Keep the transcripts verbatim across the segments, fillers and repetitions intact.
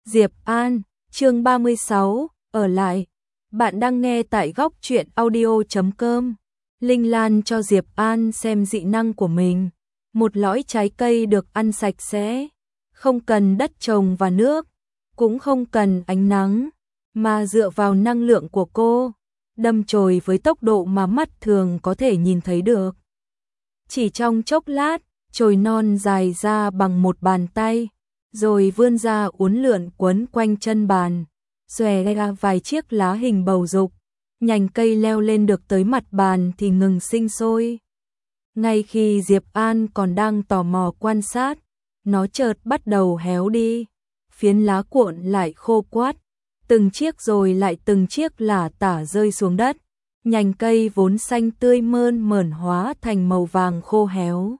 Diệp An, chương ba mươi sáu, ở lại. Bạn đang nghe tại góc truyện audio chấm com. Linh Lan cho Diệp An xem dị năng của mình. Một lõi trái cây được ăn sạch sẽ, không cần đất trồng và nước, cũng không cần ánh nắng, mà dựa vào năng lượng của cô, đâm chồi với tốc độ mà mắt thường có thể nhìn thấy được. Chỉ trong chốc lát, chồi non dài ra bằng một bàn tay, rồi vươn ra uốn lượn quấn quanh chân bàn, xòe ra vài chiếc lá hình bầu dục. Nhành cây leo lên được tới mặt bàn thì ngừng sinh sôi. Ngay khi Diệp An còn đang tò mò quan sát, nó chợt bắt đầu héo đi, phiến lá cuộn lại khô quắt, từng chiếc rồi lại từng chiếc lả tả rơi xuống đất. Nhành cây vốn xanh tươi mơn mởn hóa thành màu vàng khô héo.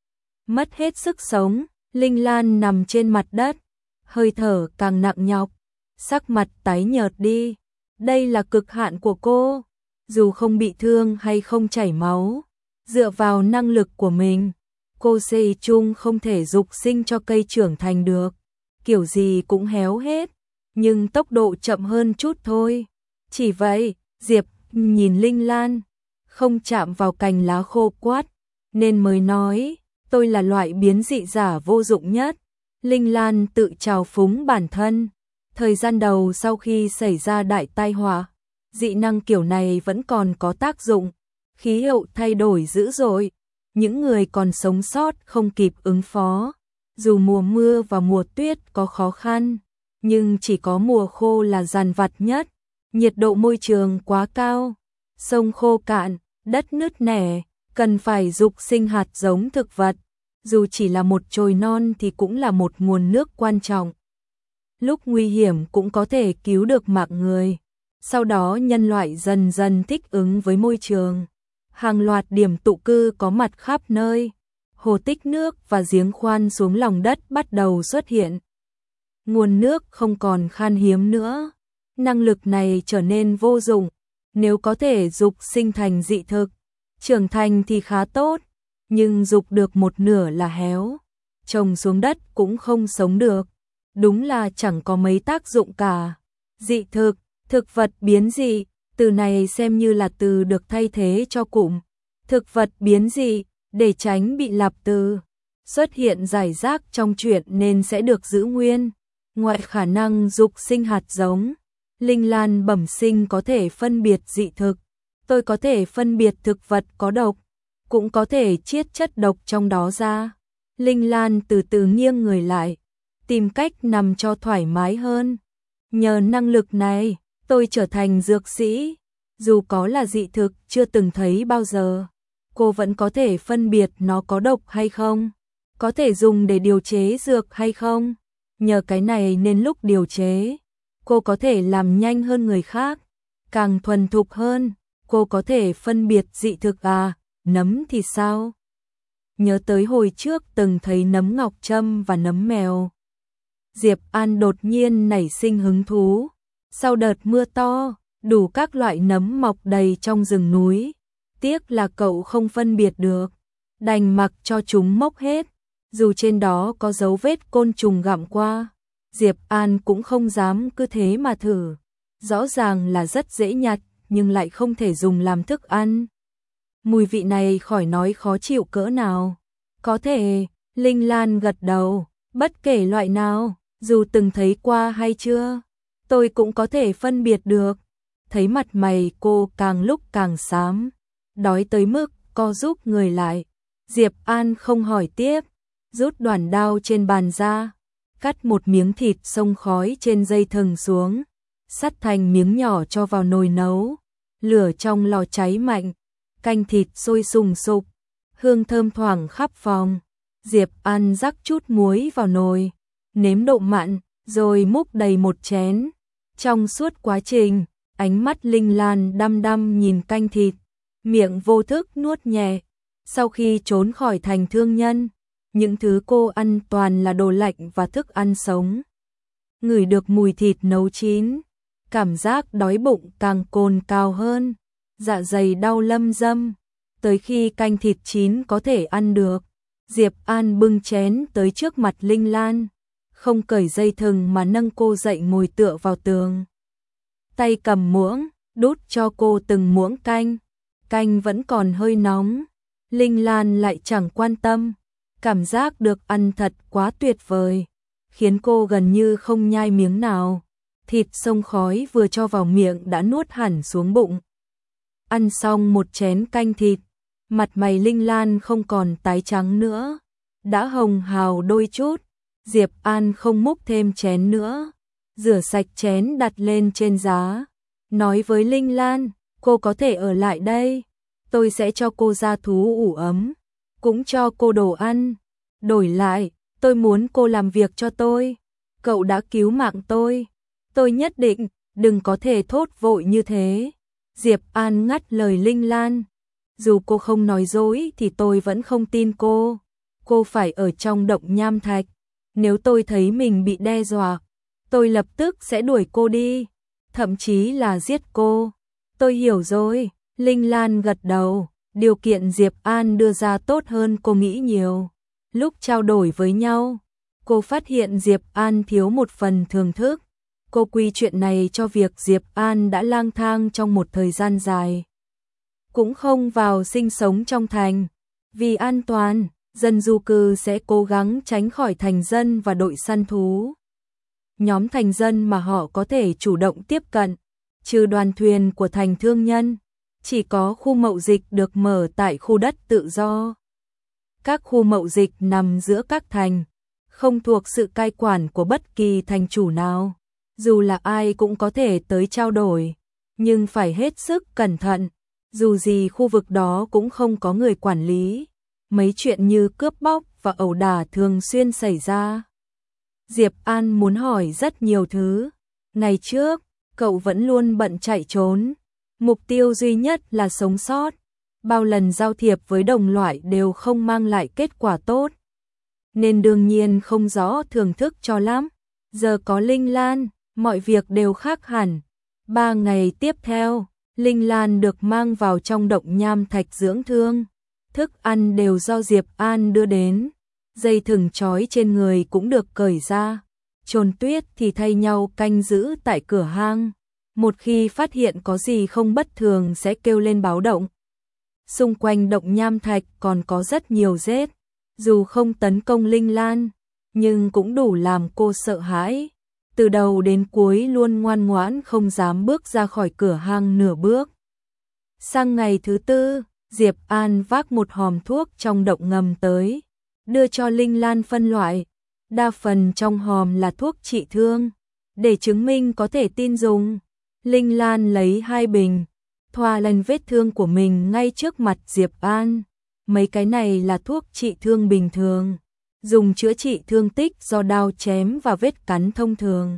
Mất hết sức sống, Linh Lan nằm trên mặt đất, hơi thở càng nặng nhọc, sắc mặt tái nhợt đi. Đây là cực hạn của cô, dù không bị thương hay không chảy máu, dựa vào năng lực của mình, cô xây chung không thể dục sinh cho cây trưởng thành được, kiểu gì cũng héo hết, nhưng tốc độ chậm hơn chút thôi. Chỉ vậy, Diệp nhìn Linh Lan, không chạm vào cành lá khô quắt, nên mới nói, tôi là loại biến dị giả vô dụng nhất. Linh Lan tự trào phúng bản thân. Thời gian đầu sau khi xảy ra đại tai họa, dị năng kiểu này vẫn còn có tác dụng. Khí hậu thay đổi dữ dội, những người còn sống sót không kịp ứng phó. Dù mùa mưa và mùa tuyết có khó khăn, nhưng chỉ có mùa khô là dằn vặt nhất. Nhiệt độ môi trường quá cao, sông khô cạn, đất nứt nẻ, cần phải dục sinh hạt giống thực vật. Dù chỉ là một chồi non thì cũng là một nguồn nước quan trọng. Lúc nguy hiểm cũng có thể cứu được mạng người. Sau đó nhân loại dần dần thích ứng với môi trường. Hàng loạt điểm tụ cư có mặt khắp nơi. Hồ tích nước và giếng khoan xuống lòng đất bắt đầu xuất hiện. Nguồn nước không còn khan hiếm nữa. Năng lực này trở nên vô dụng. Nếu có thể dục sinh thành dị thực, trưởng thành thì khá tốt. Nhưng dục được một nửa là héo. Trồng xuống đất cũng không sống được. Đúng là chẳng có mấy tác dụng cả. Dị thực, thực vật biến dị, từ này xem như là từ được thay thế cho cụm thực vật biến dị, để tránh bị lặp từ xuất hiện rải rác trong truyện nên sẽ được giữ nguyên. Ngoài khả năng dục sinh hạt giống, Linh Lan bẩm sinh có thể phân biệt dị thực. Tôi có thể phân biệt thực vật có độc, cũng có thể chiết chất độc trong đó ra. Linh Lan từ từ nghiêng người lại, tìm cách nằm cho thoải mái hơn. Nhờ năng lực này, tôi trở thành dược sĩ. Dù có là dị thực chưa từng thấy bao giờ, cô vẫn có thể phân biệt nó có độc hay không, có thể dùng để điều chế dược hay không. Nhờ cái này nên lúc điều chế, cô có thể làm nhanh hơn người khác, càng thuần thục hơn. Cô có thể phân biệt dị thực à, nấm thì sao? Nhớ tới hồi trước từng thấy nấm ngọc trâm và nấm mèo. Diệp An đột nhiên nảy sinh hứng thú. Sau đợt mưa to, đủ các loại nấm mọc đầy trong rừng núi. Tiếc là cậu không phân biệt được, đành mặc cho chúng mốc hết. Dù trên đó có dấu vết côn trùng gặm qua, Diệp An cũng không dám cứ thế mà thử. Rõ ràng là rất dễ nhặt, nhưng lại không thể dùng làm thức ăn. Mùi vị này khỏi nói khó chịu cỡ nào. Có thể, Linh Lan gật đầu, bất kể loại nào, dù từng thấy qua hay chưa, tôi cũng có thể phân biệt được. Thấy mặt mày cô càng lúc càng xám, đói tới mức co rúm người lại. Diệp An không hỏi tiếp, rút đoạn đao trên bàn ra, cắt một miếng thịt xông khói trên dây thừng xuống, sắt thành miếng nhỏ cho vào nồi nấu. Lửa trong lò cháy mạnh, canh thịt sôi sùng sục, hương thơm thoảng khắp phòng. Diệp An rắc chút muối vào nồi, nếm độ mặn, rồi múc đầy một chén. Trong suốt quá trình, ánh mắt Linh Lan đăm đăm nhìn canh thịt, miệng vô thức nuốt nhẹ. Sau khi trốn khỏi thành thương nhân, những thứ cô ăn toàn là đồ lạnh và thức ăn sống. Ngửi được mùi thịt nấu chín, cảm giác đói bụng càng cồn cào hơn, dạ dày đau lâm dâm. Tới khi canh thịt chín có thể ăn được, Diệp An bưng chén tới trước mặt Linh Lan. không cởi dây thừng mà nâng cô dậy ngồi tựa vào tường. Tay cầm muỗng, đút cho cô từng muỗng canh. Canh vẫn còn hơi nóng, Linh Lan lại chẳng quan tâm. Cảm giác được ăn thật quá tuyệt vời, khiến cô gần như không nhai miếng nào. Thịt xông khói vừa cho vào miệng đã nuốt hẳn xuống bụng. Ăn xong một chén canh thịt, mặt mày Linh Lan không còn tái trắng nữa, đã hồng hào đôi chút. Diệp An không múc thêm chén nữa, rửa sạch chén đặt lên trên giá, nói với Linh Lan, cô có thể ở lại đây, tôi sẽ cho cô ra thú ủ ấm, cũng cho cô đồ ăn. Đổi lại, tôi muốn cô làm việc cho tôi, cậu đã cứu mạng tôi, tôi nhất định, đừng có thể thốt vội như thế. Diệp An ngắt lời Linh Lan, dù cô không nói dối thì tôi vẫn không tin cô, cô phải ở trong động nham thạch, nếu tôi thấy mình bị đe dọa, tôi lập tức sẽ đuổi cô đi, thậm chí là giết cô. Tôi hiểu rồi, Linh Lan gật đầu, điều kiện Diệp An đưa ra tốt hơn cô nghĩ nhiều. Lúc trao đổi với nhau, cô phát hiện Diệp An thiếu một phần thưởng thức. Cô quy chuyện này cho việc Diệp An đã lang thang trong một thời gian dài, cũng không vào sinh sống trong thành. Vì an toàn, dân du cư sẽ cố gắng tránh khỏi thành dân và đội săn thú. Nhóm thành dân mà họ có thể chủ động tiếp cận, trừ đoàn thuyền của thành thương nhân, chỉ có khu mậu dịch được mở tại khu đất tự do. Các khu mậu dịch nằm giữa các thành, không thuộc sự cai quản của bất kỳ thành chủ nào. Dù là ai cũng có thể tới trao đổi, nhưng phải hết sức cẩn thận, dù gì khu vực đó cũng không có người quản lý. Mấy chuyện như cướp bóc và ẩu đả thường xuyên xảy ra. Diệp An muốn hỏi rất nhiều thứ. Ngày trước, cậu vẫn luôn bận chạy trốn. Mục tiêu duy nhất là sống sót. Bao lần giao thiệp với đồng loại đều không mang lại kết quả tốt, nên đương nhiên không rõ thưởng thức cho lắm. Giờ có Linh Lan, mọi việc đều khác hẳn. Ba ngày tiếp theo, Linh Lan được mang vào trong động nham thạch dưỡng thương. Thức ăn đều do Diệp An đưa đến. Dây thừng trói trên người cũng được cởi ra. Trồn Tuyết thì thay nhau canh giữ tại cửa hang. Một khi phát hiện có gì không bất thường sẽ kêu lên báo động. Xung quanh động nham thạch còn có rất nhiều rết. Dù không tấn công Linh Lan, nhưng cũng đủ làm cô sợ hãi. Từ đầu đến cuối luôn ngoan ngoãn không dám bước ra khỏi cửa hang nửa bước. Sang ngày thứ tư, Diệp An vác một hòm thuốc trong động ngầm tới, đưa cho Linh Lan phân loại. Đa phần trong hòm là thuốc trị thương, để chứng minh có thể tin dùng. Linh Lan lấy hai bình, thoa lên vết thương của mình ngay trước mặt Diệp An. Mấy cái này là thuốc trị thương bình thường, dùng chữa trị thương tích do đao chém và vết cắn thông thường.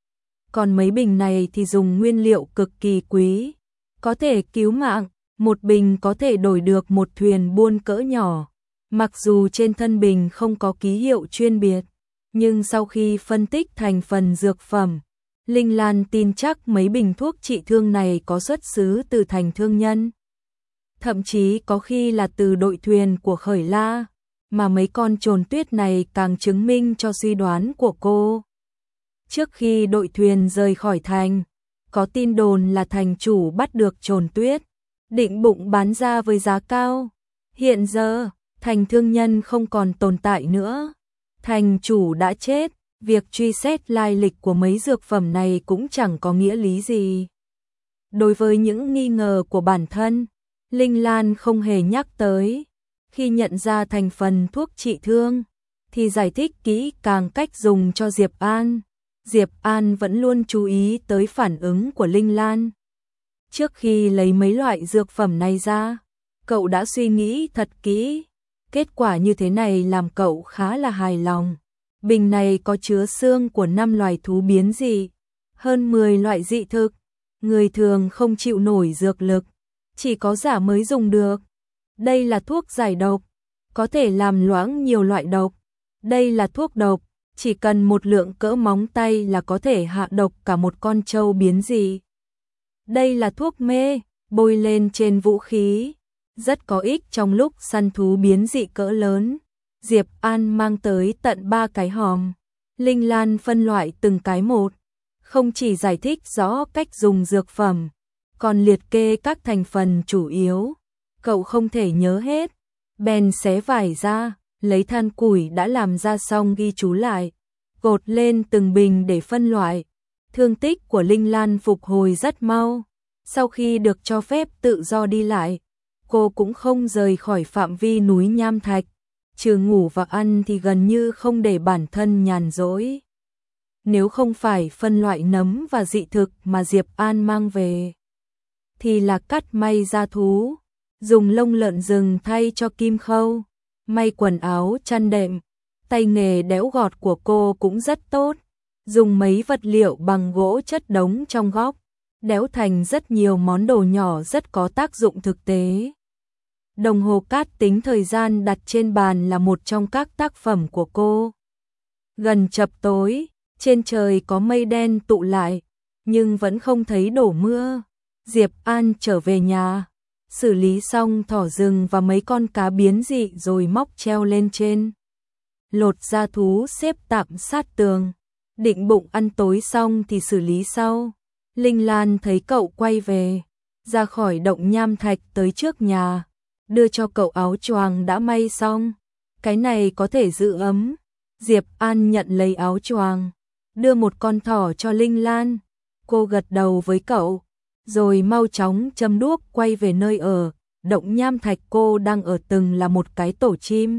Còn mấy bình này thì dùng nguyên liệu cực kỳ quý, có thể cứu mạng, một bình có thể đổi được một thuyền buôn cỡ nhỏ. Mặc dù trên thân bình không có ký hiệu chuyên biệt, nhưng sau khi phân tích thành phần dược phẩm, Linh Lan tin chắc mấy bình thuốc trị thương này có xuất xứ từ thành thương nhân. Thậm chí có khi là từ đội thuyền của Khởi La, mà mấy con trồn tuyết này càng chứng minh cho suy đoán của cô. Trước khi đội thuyền rời khỏi thành, có tin đồn là thành chủ bắt được trồn tuyết, định bụng bán ra với giá cao. Hiện giờ, thành thương nhân không còn tồn tại nữa. Thành chủ đã chết, việc truy xét lai lịch của mấy dược phẩm này cũng chẳng có nghĩa lý gì. Đối với những nghi ngờ của bản thân, Linh Lan không hề nhắc tới. Khi nhận ra thành phần thuốc trị thương, thì giải thích kỹ càng cách dùng cho Diệp An. Diệp An vẫn luôn chú ý tới phản ứng của Linh Lan. Trước khi lấy mấy loại dược phẩm này ra, cậu đã suy nghĩ thật kỹ. Kết quả như thế này làm cậu khá là hài lòng. Bình này có chứa xương của năm loài thú biến dị, hơn mười loại dị thực. Người thường không chịu nổi dược lực, chỉ có giả mới dùng được. Đây là thuốc giải độc, có thể làm loãng nhiều loại độc. Đây là thuốc độc, chỉ cần một lượng cỡ móng tay là có thể hạ độc cả một con trâu biến dị. Đây là thuốc mê, bôi lên trên vũ khí, rất có ích trong lúc săn thú biến dị cỡ lớn. Diệp An mang tới tận ba cái hòm. Linh Lan phân loại từng cái một, không chỉ giải thích rõ cách dùng dược phẩm, còn liệt kê các thành phần chủ yếu. Cậu không thể nhớ hết, bèn xé vải ra, lấy than củi đã làm ra xong ghi chú lại, cột lên từng bình để phân loại. Thương tích của Linh Lan phục hồi rất mau. Sau khi được cho phép tự do đi lại, cô cũng không rời khỏi phạm vi núi Nham Thạch, trừ ngủ và ăn thì gần như không để bản thân nhàn rỗi. Nếu không phải phân loại nấm và dị thực mà Diệp An mang về, thì là cắt may da thú, dùng lông lợn rừng thay cho kim khâu, may quần áo chăn đệm. Tay nghề đẽo gọt của cô cũng rất tốt, dùng mấy vật liệu bằng gỗ chất đống trong góc, đẽo thành rất nhiều món đồ nhỏ rất có tác dụng thực tế. Đồng hồ cát tính thời gian đặt trên bàn là một trong các tác phẩm của cô. Gần chập tối, trên trời có mây đen tụ lại, nhưng vẫn không thấy đổ mưa. Diệp An trở về nhà, xử lý xong thỏ rừng và mấy con cá biến dị rồi móc treo lên trên. Lột da thú xếp tạm sát tường, định bụng ăn tối xong thì xử lý sau. Linh Lan thấy cậu quay về, ra khỏi động Nham Thạch tới trước nhà, đưa cho cậu áo choàng đã may xong. Cái này có thể giữ ấm. Diệp An nhận lấy áo choàng, đưa một con thỏ cho Linh Lan. Cô gật đầu với cậu, rồi mau chóng châm đuốc quay về nơi ở. Động Nham Thạch cô đang ở từng là một cái tổ chim.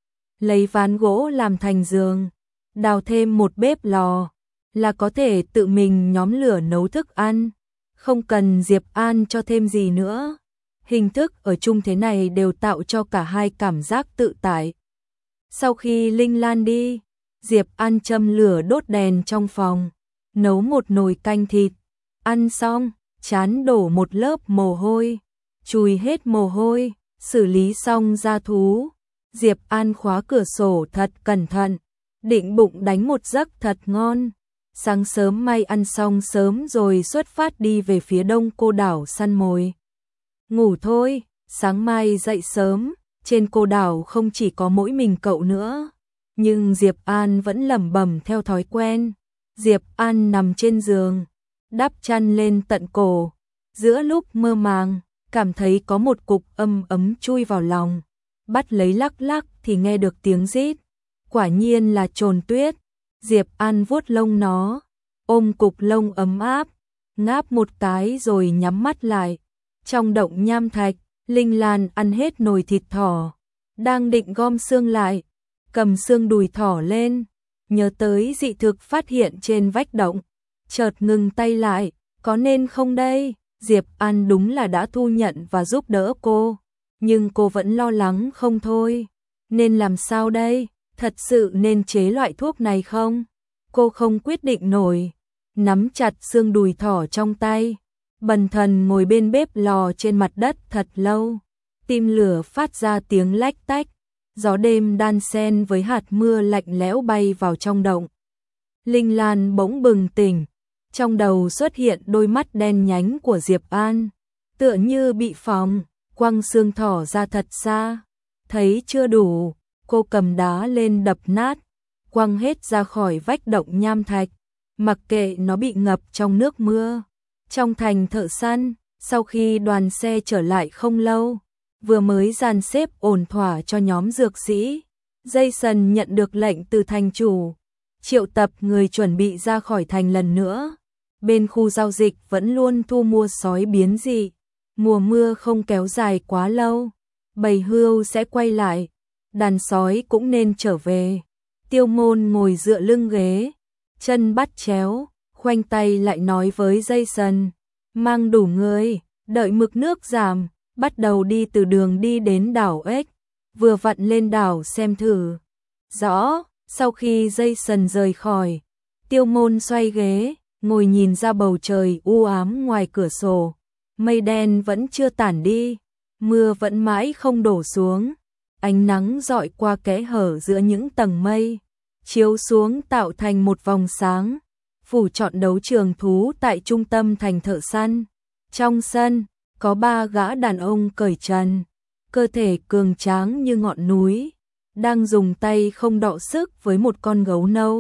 Lấy ván gỗ làm thành giường, đào thêm một bếp lò, là có thể tự mình nhóm lửa nấu thức ăn, không cần Diệp An cho thêm gì nữa. Hình thức ở chung thế này đều tạo cho cả hai cảm giác tự tại. Sau khi Linh Lan đi, Diệp An châm lửa đốt đèn trong phòng, nấu một nồi canh thịt. Ăn xong, trán đổ một lớp mồ hôi, chùi hết mồ hôi, xử lý xong da thú. Diệp An khóa cửa sổ thật cẩn thận, định bụng đánh một giấc thật ngon. Sáng sớm may ăn xong sớm rồi xuất phát đi về phía đông cô đảo săn mồi. Ngủ thôi, sáng mai dậy sớm, trên cô đảo không chỉ có mỗi mình cậu nữa. Nhưng Diệp An vẫn lẩm bẩm theo thói quen. Diệp An nằm trên giường, đắp chăn lên tận cổ. Giữa lúc mơ màng, cảm thấy có một cục âm ấm chui vào lòng. Bắt lấy lắc lắc thì nghe được tiếng rít. Quả nhiên là trồn tuyết. Diệp An vuốt lông nó, ôm cục lông ấm áp, ngáp một cái rồi nhắm mắt lại. Trong động Nham Thạch, Linh Lan ăn hết nồi thịt thỏ, đang định gom xương lại, cầm xương đùi thỏ lên, nhớ tới dị thực phát hiện trên vách động, chợt ngừng tay lại. Có nên không đây? Diệp An đúng là đã thu nhận và giúp đỡ cô, nhưng cô vẫn lo lắng không thôi. Nên làm sao đây? Thật sự nên chế loại thuốc này không? Cô không quyết định nổi, nắm chặt xương đùi thỏ trong tay, bần thần ngồi bên bếp lò trên mặt đất thật lâu. Tim lửa phát ra tiếng lách tách, gió đêm đan xen với hạt mưa lạnh lẽo bay vào trong động. Linh Lan bỗng bừng tỉnh, trong đầu xuất hiện đôi mắt đen nhánh của Diệp An, tựa như bị phóng, quăng xương thỏ ra thật xa. Thấy chưa đủ, cô cầm đá lên đập nát, quăng hết ra khỏi vách động Nham Thạch, mặc kệ nó bị ngập trong nước mưa. Trong thành thợ săn, sau khi đoàn xe trở lại không lâu, vừa mới dàn xếp ổn thỏa cho nhóm dược sĩ, Jason nhận được lệnh từ thành chủ, triệu tập người chuẩn bị ra khỏi thành lần nữa. Bên khu giao dịch vẫn luôn thu mua sói biến dị, mùa mưa không kéo dài quá lâu, bầy hươu sẽ quay lại, đàn sói cũng nên trở về. Tiêu Môn ngồi dựa lưng ghế, chân bắt chéo, khoanh tay lại nói với Jason, mang đủ người, đợi mực nước giảm, bắt đầu đi từ đường đi đến đảo Ếch, vừa vặn lên đảo xem thử. Rõ. Sau khi Jason rời khỏi, Tiêu Môn xoay ghế, ngồi nhìn ra bầu trời u ám ngoài cửa sổ. Mây đen vẫn chưa tản đi, mưa vẫn mãi không đổ xuống. Ánh nắng rọi qua kẽ hở giữa những tầng mây, chiếu xuống tạo thành một vòng sáng, phủ trọn đấu trường thú tại trung tâm thành thợ săn. Trong sân, có ba gã đàn ông cởi trần, cơ thể cường tráng như ngọn núi, đang dùng tay không đọ sức với một con gấu nâu.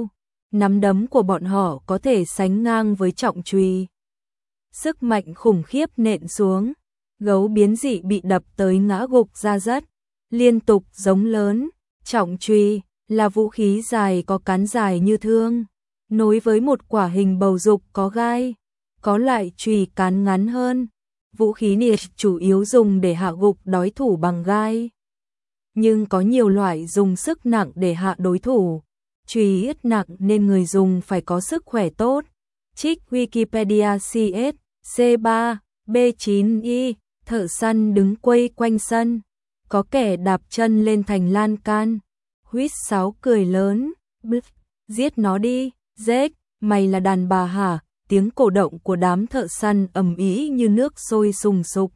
nắm đấm của bọn họ có thể sánh ngang với trọng chùy. Sức mạnh khủng khiếp nện xuống, gấu biến dị bị đập tới ngã gục ra đất, liên tục giống lớn. Trọng chùy là vũ khí dài có cán dài như thương, nối với một quả hình bầu dục có gai. Có loại chùy cán ngắn hơn. Vũ khí này chủ yếu dùng để hạ gục đối thủ bằng gai. Nhưng có nhiều loại dùng sức nặng để hạ đối thủ. Chùy ít nặng nên người dùng phải có sức khỏe tốt. Trích Wikipedia C S C ba B chín Y, thợ săn đứng quay quanh sân. Có kẻ đạp chân lên thành lan can. Huýt sáo cười lớn. Bích, giết nó đi, Jack, mày là đàn bà hả? Tiếng cổ động của đám thợ săn ầm ĩ như nước sôi sùng sục.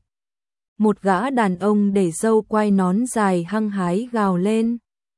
Một gã đàn ông để râu quai nón dài hăng hái gào lên.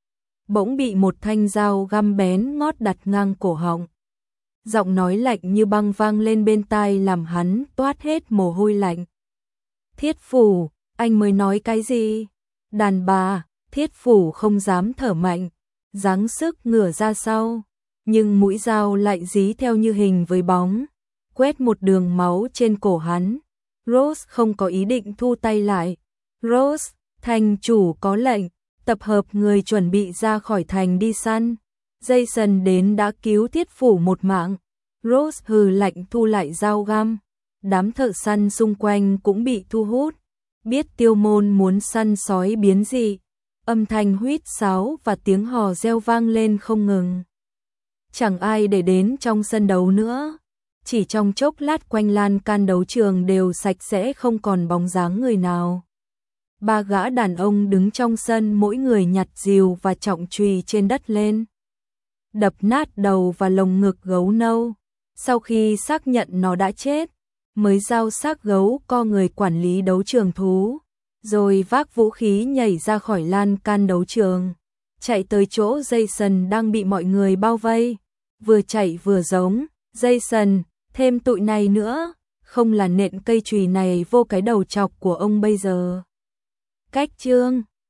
Bỗng bị một thanh dao găm bén ngót đặt ngang cổ họng. Giọng nói lạnh như băng vang lên bên tai làm hắn toát hết mồ hôi lạnh. Thiết Phủ, anh mới nói cái gì? Đàn bà, Thiết Phủ không dám thở mạnh, giáng sức ngửa ra sau. Nhưng mũi dao lại dí theo như hình với bóng, quét một đường máu trên cổ hắn. Rose không có ý định thu tay lại. Rose, thành chủ có lệnh, tập hợp người chuẩn bị ra khỏi thành đi săn. Jason đến đã cứu Thiết Phủ một mạng. Rose hừ lạnh thu lại dao găm. Đám thợ săn xung quanh cũng bị thu hút. Biết Tiêu Môn muốn săn sói biến dị. Âm thanh huýt sáo và tiếng hò reo vang lên không ngừng. Chẳng ai để đến trong sân đấu nữa. Chỉ trong chốc lát quanh lan can đấu trường đều sạch sẽ không còn bóng dáng người nào. Ba gã đàn ông đứng trong sân mỗi người nhặt rìu và trọng chùy trên đất lên. Đập nát đầu và lồng ngực gấu nâu. Sau khi xác nhận nó đã chết, mới giao xác gấu co người quản lý đấu trường thú. Rồi vác vũ khí nhảy ra khỏi lan can đấu trường. Chạy tới chỗ Jason đang bị mọi người bao vây. Vừa chạy vừa giống, Jason, thêm tụi này nữa, không là nện cây chùy này vô cái đầu chọc của ông bây giờ. Cách chương